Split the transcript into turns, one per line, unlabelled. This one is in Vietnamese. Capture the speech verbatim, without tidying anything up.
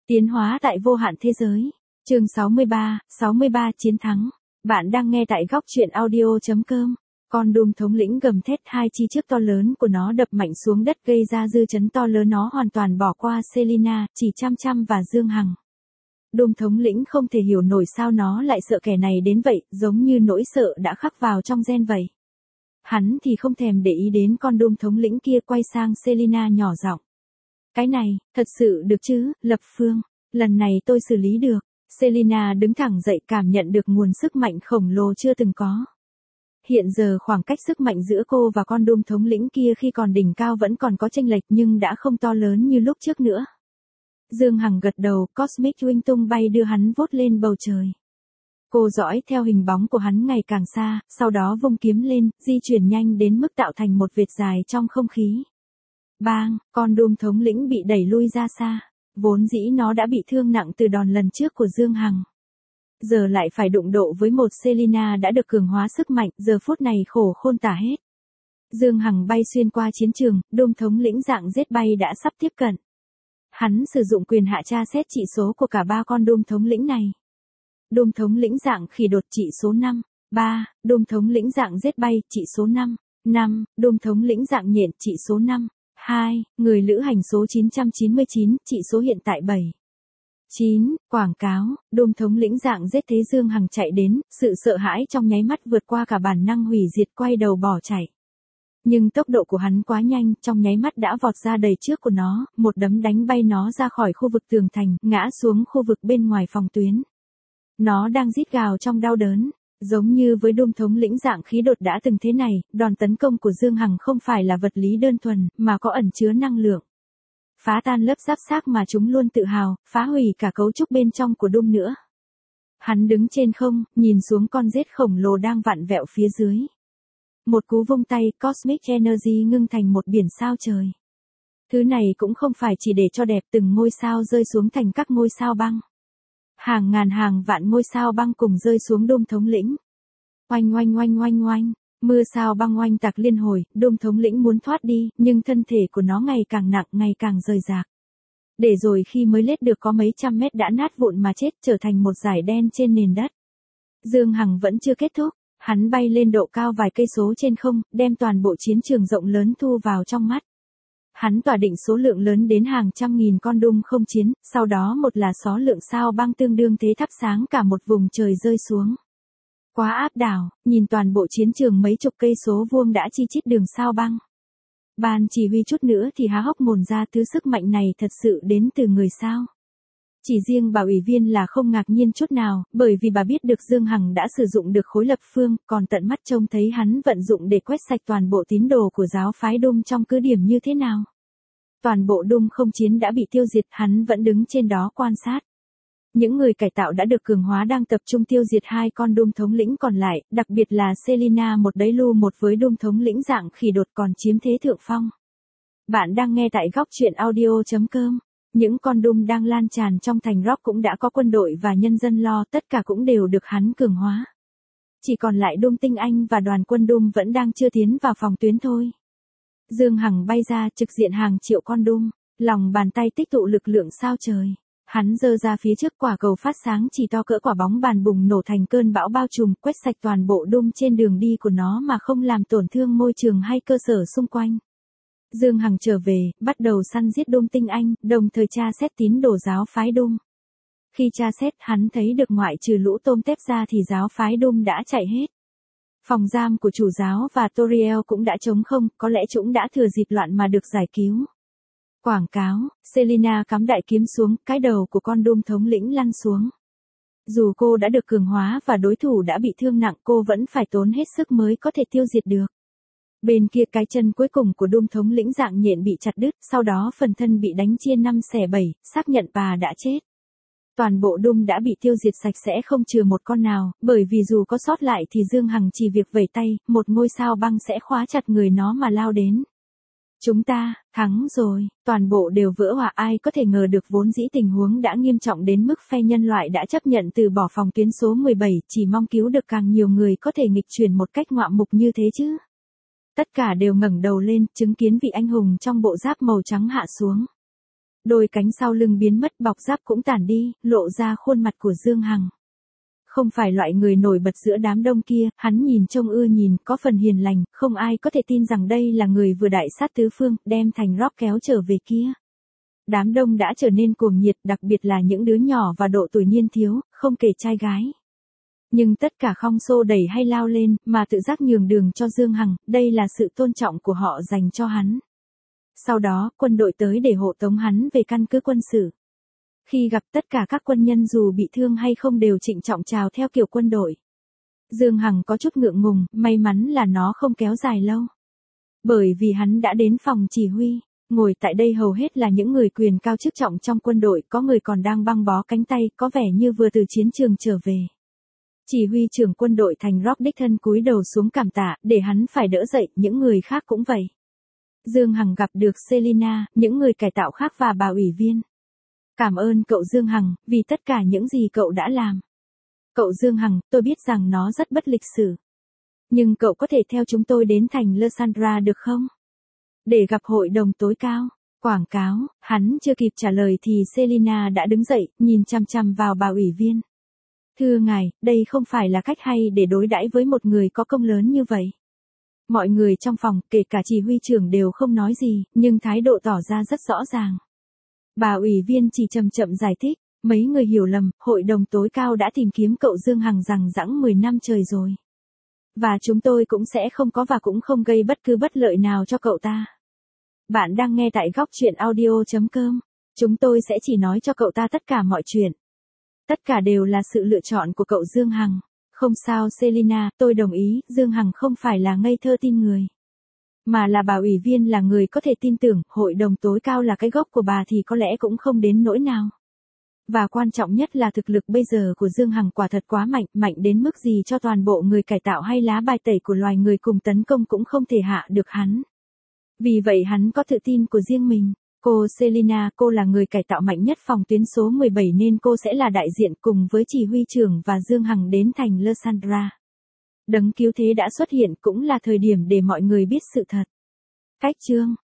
Tiến hóa tại vô hạn thế giới. Chương sáu mươi ba, sáu mươi ba chiến thắng. Bạn đang nghe tại góc truyện audio chấm com. Con Doom thống lĩnh gầm thét, hai chi trước to lớn của nó đập mạnh xuống đất gây ra dư chấn to lớn, nó hoàn toàn bỏ qua Selina, chỉ chăm chăm và Dương Hằng. Doom thống lĩnh không thể hiểu nổi sao nó lại sợ kẻ này đến vậy, giống như nỗi sợ đã khắc vào trong gen vậy. Hắn thì không thèm để ý đến con Doom thống lĩnh kia, quay sang Selina nhỏ giọng. Cái này, thật sự được chứ, Lập Phương, lần này tôi xử lý được. Selina đứng thẳng dậy, cảm nhận được nguồn sức mạnh khổng lồ chưa từng có. Hiện giờ khoảng cách sức mạnh giữa cô và con Doom thống lĩnh kia khi còn đỉnh cao vẫn còn có chênh lệch, nhưng đã không to lớn như lúc trước nữa. Dương Hằng gật đầu, Cosmic Wing tung bay đưa hắn vút lên bầu trời. Cô dõi theo hình bóng của hắn ngày càng xa, sau đó vung kiếm lên, di chuyển nhanh đến mức tạo thành một vệt dài trong không khí. Bang, con Doom thống lĩnh bị đẩy lui ra xa. Vốn dĩ nó đã bị thương nặng từ đòn lần trước của Dương Hằng. Giờ lại phải đụng độ với một Selina đã được cường hóa sức mạnh, giờ phút này khổ khôn tả hết. Dương Hằng bay xuyên qua chiến trường, Doom thống lĩnh dạng giết bay đã sắp tiếp cận. Hắn sử dụng quyền hạ tra xét trị số của cả ba con Doom thống lĩnh này. Doom thống lĩnh dạng khỉ đột trị số năm, ba, Doom thống lĩnh dạng giết bay trị số năm, năm, Doom thống lĩnh dạng nhện trị số năm. hai. Người lữ hành số chín trăm chín mươi chín, trị số hiện tại bảy. chín. Quảng cáo, Doom thống lĩnh dạng giết thế Dương Hằng chạy đến, sự sợ hãi trong nháy mắt vượt qua cả bản năng hủy diệt, quay đầu bỏ chạy. Nhưng tốc độ của hắn quá nhanh, trong nháy mắt đã vọt ra đầy trước của nó, một đấm đánh bay nó ra khỏi khu vực tường thành, ngã xuống khu vực bên ngoài phòng tuyến. Nó đang rít gào trong đau đớn. Giống như với Doom thống lĩnh dạng khí đột đã từng thế này, đòn tấn công của Dương Hằng không phải là vật lý đơn thuần, mà có ẩn chứa năng lượng. Phá tan lớp giáp xác mà chúng luôn tự hào, phá hủy cả cấu trúc bên trong của Doom nữa. Hắn đứng trên không, nhìn xuống con rết khổng lồ đang vặn vẹo phía dưới. Một cú vung tay, Cosmic Energy ngưng thành một biển sao trời. Thứ này cũng không phải chỉ để cho đẹp, từng ngôi sao rơi xuống thành các ngôi sao băng. Hàng ngàn hàng vạn ngôi sao băng cùng rơi xuống Doom thống lĩnh. Oanh oanh oanh oanh oanh, mưa sao băng oanh tạc liên hồi, Doom thống lĩnh muốn thoát đi, nhưng thân thể của nó ngày càng nặng, ngày càng rời rạc. Để rồi khi mới lết được có mấy trăm mét đã nát vụn mà chết, trở thành một dải đen trên nền đất. Dương Hằng vẫn chưa kết thúc, hắn bay lên độ cao vài cây số trên không, đem toàn bộ chiến trường rộng lớn thu vào trong mắt. Hắn tỏa định số lượng lớn đến hàng trăm nghìn con Doom không chiến, sau đó một là số lượng sao băng tương đương thế thắp sáng cả một vùng trời rơi xuống. Quá áp đảo, nhìn toàn bộ chiến trường mấy chục cây số vuông đã chi chít đường sao băng. Ban chỉ huy chút nữa thì há hốc mồm ra, thứ sức mạnh này thật sự đến từ người sao. Chỉ riêng bà ủy viên là không ngạc nhiên chút nào, bởi vì bà biết được Dương Hằng đã sử dụng được khối lập phương, còn tận mắt trông thấy hắn vận dụng để quét sạch toàn bộ tín đồ của giáo phái Doom trong cứ điểm như thế nào. Toàn bộ Doom không chiến đã bị tiêu diệt, hắn vẫn đứng trên đó quan sát. Những người cải tạo đã được cường hóa đang tập trung tiêu diệt hai con Doom thống lĩnh còn lại, đặc biệt là Selina một đấy lưu một với Doom thống lĩnh dạng khỉ đột còn chiếm thế thượng phong. Bạn đang nghe tại góc truyện audio chấm com. Những con Doom đang lan tràn trong thành Rock cũng đã có quân đội và nhân dân lo, tất cả cũng đều được hắn cường hóa. Chỉ còn lại Doom tinh anh và đoàn quân Doom vẫn đang chưa tiến vào phòng tuyến thôi. Dương Hằng bay ra trực diện hàng triệu con Doom, lòng bàn tay tích tụ lực lượng sao trời. Hắn giơ ra phía trước, quả cầu phát sáng chỉ to cỡ quả bóng bàn bùng nổ thành cơn bão bao trùm, quét sạch toàn bộ Doom trên đường đi của nó mà không làm tổn thương môi trường hay cơ sở xung quanh. Dương Hằng trở về, bắt đầu săn giết Doom tinh anh, đồng thời tra xét tín đồ giáo phái Doom. Khi tra xét, hắn thấy được ngoại trừ lũ tôm tép ra thì giáo phái Doom đã chạy hết. Phòng giam của chủ giáo và Toriel cũng đã trống không, có lẽ chúng đã thừa dịp loạn mà được giải cứu. Quảng cáo, Selina cắm đại kiếm xuống, cái đầu của con Doom thống lĩnh lăn xuống. Dù cô đã được cường hóa và đối thủ đã bị thương nặng, cô vẫn phải tốn hết sức mới có thể tiêu diệt được. Bên kia cái chân cuối cùng của Doom thống lĩnh dạng nhện bị chặt đứt, sau đó phần thân bị đánh chia năm xẻ bảy, xác nhận bà đã chết. Toàn bộ Doom đã bị tiêu diệt sạch sẽ không trừ một con nào, bởi vì dù có sót lại thì Dương Hằng chỉ việc vẩy tay, một ngôi sao băng sẽ khóa chặt người nó mà lao đến. Chúng ta, thắng rồi, toàn bộ đều vỡ hòa, ai có thể ngờ được vốn dĩ tình huống đã nghiêm trọng đến mức phe nhân loại đã chấp nhận từ bỏ phòng tuyến số mười bảy, chỉ mong cứu được càng nhiều người có thể nghịch chuyển một cách ngoạn mục như thế chứ. Tất cả đều ngẩng đầu lên, chứng kiến vị anh hùng trong bộ giáp màu trắng hạ xuống. Đôi cánh sau lưng biến mất, bọc giáp cũng tản đi, lộ ra khuôn mặt của Dương Hằng. Không phải loại người nổi bật giữa đám đông kia, hắn nhìn trông ưa nhìn, có phần hiền lành, không ai có thể tin rằng đây là người vừa đại sát tứ phương, đem Thành Rock kéo trở về kia. Đám đông đã trở nên cuồng nhiệt, đặc biệt là những đứa nhỏ và độ tuổi niên thiếu, không kể trai gái. Nhưng tất cả không xô đẩy hay lao lên, mà tự giác nhường đường cho Dương Hằng, đây là sự tôn trọng của họ dành cho hắn. Sau đó, quân đội tới để hộ tống hắn về căn cứ quân sự. Khi gặp tất cả các quân nhân dù bị thương hay không đều trịnh trọng chào theo kiểu quân đội. Dương Hằng có chút ngượng ngùng, may mắn là nó không kéo dài lâu. Bởi vì hắn đã đến phòng chỉ huy, ngồi tại đây hầu hết là những người quyền cao chức trọng trong quân đội, có người còn đang băng bó cánh tay, có vẻ như vừa từ chiến trường trở về. Chỉ huy trưởng quân đội Thành Rock đích thân cúi đầu xuống cảm tạ, để hắn phải đỡ dậy, những người khác cũng vậy. Dương Hằng gặp được Selina, những người cải tạo khác và bà ủy viên. Cảm ơn cậu Dương Hằng, vì tất cả những gì cậu đã làm. Cậu Dương Hằng, tôi biết rằng nó rất bất lịch sử. Nhưng cậu có thể theo chúng tôi đến thành Lysandra được không? Để gặp hội đồng tối cao. Quảng cáo, hắn chưa kịp trả lời thì Selina đã đứng dậy, nhìn chằm chằm vào bà ủy viên. Thưa ngài, đây không phải là cách hay để đối đãi với một người có công lớn như vậy. Mọi người trong phòng, kể cả chỉ huy trưởng đều không nói gì, nhưng thái độ tỏ ra rất rõ ràng. Bà ủy viên chỉ chậm chậm giải thích, mấy người hiểu lầm, hội đồng tối cao đã tìm kiếm cậu Dương Hằng rằng rẵng mười năm trời rồi. Và chúng tôi cũng sẽ không có và cũng không gây bất cứ bất lợi nào cho cậu ta. Bạn đang nghe tại góc truyện audio chấm com. Chúng tôi sẽ chỉ nói cho cậu ta tất cả mọi chuyện. Tất cả đều là sự lựa chọn của cậu Dương Hằng. Không sao Selina, tôi đồng ý, Dương Hằng không phải là ngây thơ tin người. Mà là bà ủy viên là người có thể tin tưởng, hội đồng tối cao là cái gốc của bà thì có lẽ cũng không đến nỗi nào. Và quan trọng nhất là thực lực bây giờ của Dương Hằng quả thật quá mạnh, mạnh đến mức gì cho toàn bộ người cải tạo hay lá bài tẩy của loài người cùng tấn công cũng không thể hạ được hắn. Vì vậy hắn có tự tin của riêng mình. Cô Selina, cô là người cải tạo mạnh nhất phòng tuyến số mười bảy nên cô sẽ là đại diện cùng với chỉ huy trưởng và Dương Hằng đến thành Lysandra. Đấng cứu thế đã xuất hiện cũng là thời điểm để mọi người biết sự thật. Cách chương